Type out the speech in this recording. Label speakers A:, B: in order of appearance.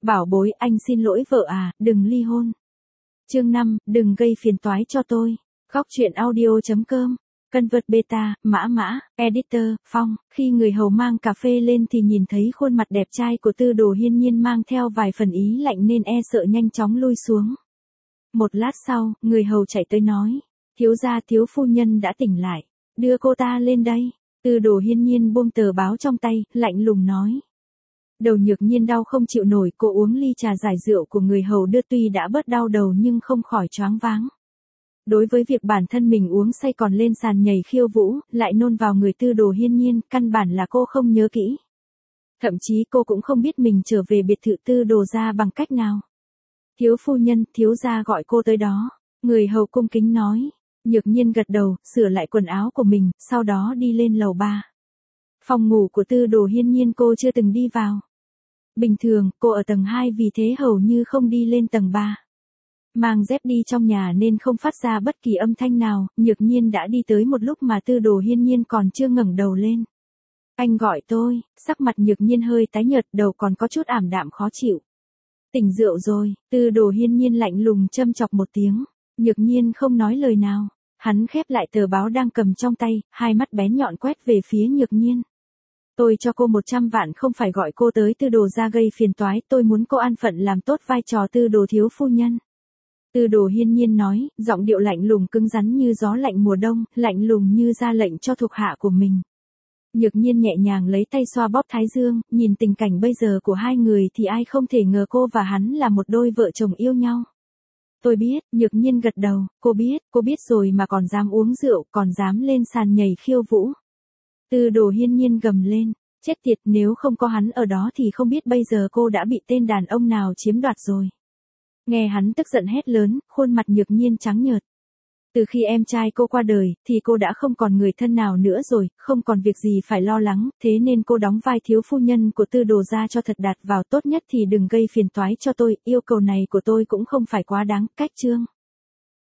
A: Bảo bối, anh xin lỗi vợ à, đừng ly hôn. Chương 5, đừng gây phiền toái cho tôi. Góc truyện audio.com. Convert Beta, Mã, Editor, Phong. Khi người hầu mang cà phê lên thì nhìn thấy khuôn mặt đẹp trai của Tư Đồ Hiên Nhiên mang theo vài phần ý lạnh nên e sợ nhanh chóng lui xuống. Một lát sau, người hầu chạy tới nói. Thiếu gia, thiếu phu nhân đã tỉnh lại. Đưa cô ta lên đây. Tư Đồ Hiên Nhiên buông tờ báo trong tay, lạnh lùng nói. Đầu Nhược Nhiên đau không chịu nổi, cô uống ly trà giải rượu của người hầu đưa tuy đã bớt đau đầu nhưng không khỏi choáng váng. Đối với việc bản thân mình uống say còn lên sàn nhảy khiêu vũ, lại nôn vào người Tư Đồ Hiên Nhiên, căn bản là cô không nhớ kỹ. Thậm chí cô cũng không biết mình trở về biệt thự Tư Đồ gia bằng cách nào. Thiếu phu nhân, thiếu gia gọi cô tới đó. Người hầu cung kính nói. Nhược Nhiên gật đầu, sửa lại quần áo của mình, sau đó đi lên lầu 3. Phòng ngủ của Tư Đồ Hiên Nhiên cô chưa từng đi vào. Bình thường, cô ở tầng 2 vì thế hầu như không đi lên tầng 3. Mang dép đi trong nhà nên không phát ra bất kỳ âm thanh nào, Nhược Nhiên đã đi tới một lúc mà Tư Đồ Hiên Nhiên còn chưa ngẩng đầu lên. Anh gọi tôi, sắc mặt Nhược Nhiên hơi tái nhợt, đầu còn có chút ảm đạm khó chịu. Tỉnh rượu rồi, Tư Đồ Hiên Nhiên lạnh lùng châm chọc một tiếng, Nhược Nhiên không nói lời nào. Hắn khép lại tờ báo đang cầm trong tay, hai mắt bén nhọn quét về phía Nhược Nhiên. Tôi cho cô 100 vạn không phải gọi cô tới Tư Đồ gia gây phiền toái, tôi muốn cô an phận làm tốt vai trò Tư Đồ thiếu phu nhân. Tư Đồ Hiên Nhiên nói, giọng điệu lạnh lùng cứng rắn như gió lạnh mùa đông, lạnh lùng như ra lệnh cho thuộc hạ của mình. Nhược Nhiên nhẹ nhàng lấy tay xoa bóp thái dương, nhìn tình cảnh bây giờ của hai người thì ai không thể ngờ cô và hắn là một đôi vợ chồng yêu nhau. Tôi biết, Nhược Nhiên gật đầu, cô biết rồi mà còn dám uống rượu, còn dám lên sàn nhảy khiêu vũ. Tư Đồ Hiên Nhiên gầm lên, chết tiệt, nếu không có hắn ở đó thì không biết bây giờ cô đã bị tên đàn ông nào chiếm đoạt rồi. Nghe hắn tức giận hét lớn, khuôn mặt Nhược Nhiên trắng nhợt. Từ khi em trai cô qua đời, thì cô đã không còn người thân nào nữa rồi, không còn việc gì phải lo lắng, thế nên cô đóng vai thiếu phu nhân của Tư Đồ gia cho thật đạt vào, tốt nhất thì đừng gây phiền toái cho tôi, yêu cầu này của tôi cũng không phải quá đáng, cách chương.